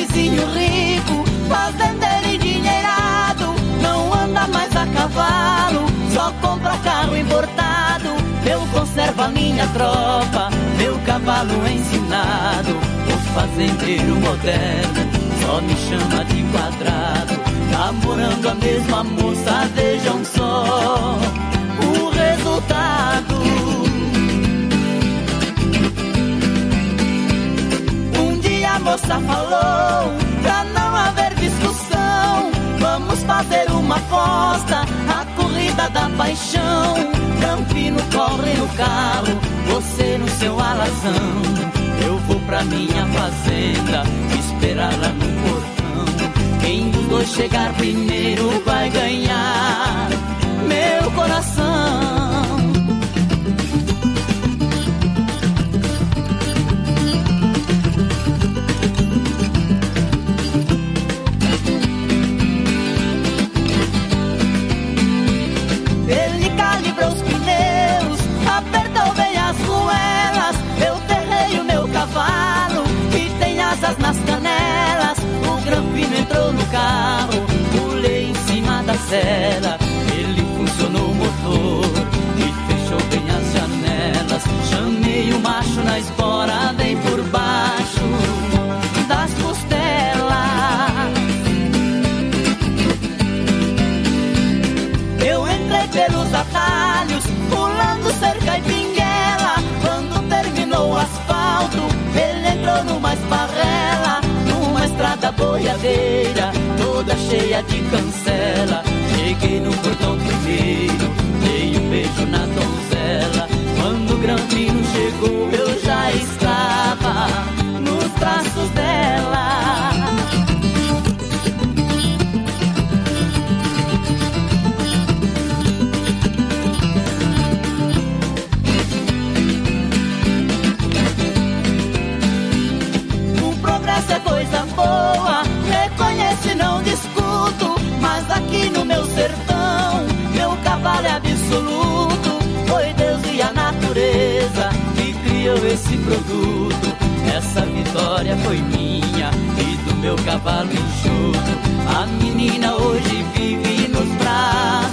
vizinho rico, fazendeiro endinheirado, não anda mais a cavalo, só compra carro importado. Eu conservo a minha tropa, meu cavalo ensinado. O fazendeiro moderno só me chama de quadrado. Namorando a mesma moça, vejam só o resultado. Um dia a moça falou, pra não haver discussão, vamos fazer uma aposta, a corrida da paixão. Campino corre no carro, você no seu alazão. Eu vou pra minha fazenda, esperar lá no portão. Quem dos dois chegar primeiro vai ganhar meu coração. Ele calibrou os pneus, apertou bem as ruelas. Eu terrei o meu cavalo, que tem asas nas canelas. O Granfino entrou no carro, pulei em cima da sela. Ele funcionou o motor e fechou bem as janelas. Chamei o macho na espora, bem por baixo das costelas. Eu entrei pelos atalhos, pulando cerca e pinguela. Quando terminou o asfalto, ele entrou numa esparrela, numa estrada boiadeira, toda cheia de cancela. Cheguei no portão primeiro, dei um beijo na donzela. Quando o Granfino chegou, eu já estava nos braços dela. É coisa boa, reconheço e não discuto, mas aqui no meu sertão, meu cavalo é absoluto. Foi Deus e a natureza que criou esse produto. Essa vitória foi minha e do meu cavalo enxuto. A menina hoje vive nos braços